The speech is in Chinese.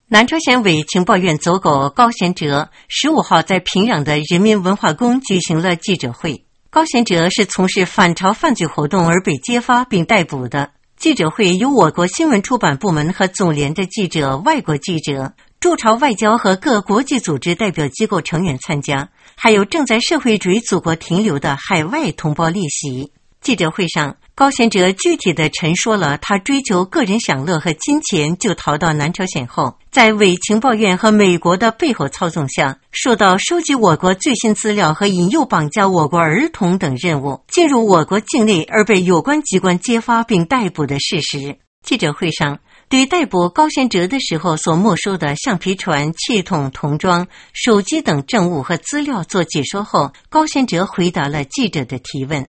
南朝鲜伪情报院走狗高贤哲15号在平壤的人民文化宫举行了记者会。高贤哲是从事反朝犯罪活动而被揭发并逮捕的。记者会由我国新闻出版部门和总联的记者、外国记者、驻朝外交和各国际组织代表机构成员参加，还有正在社会主义祖国停留的海外同胞列席。记者会上，高贤哲具体地陈说了他追求个人享乐和金钱就逃到南朝鲜后，在伪情报院和美国的背后操纵下，受到收集我国最新资料和引诱绑架我国儿童等任务，进入我国境内而被有关机关揭发并逮捕的事实。记者会上，对逮捕高贤哲的时候所没收的橡皮船、气筒、童装、手机等证物和资料做解说后，高贤哲回答了记者的提问。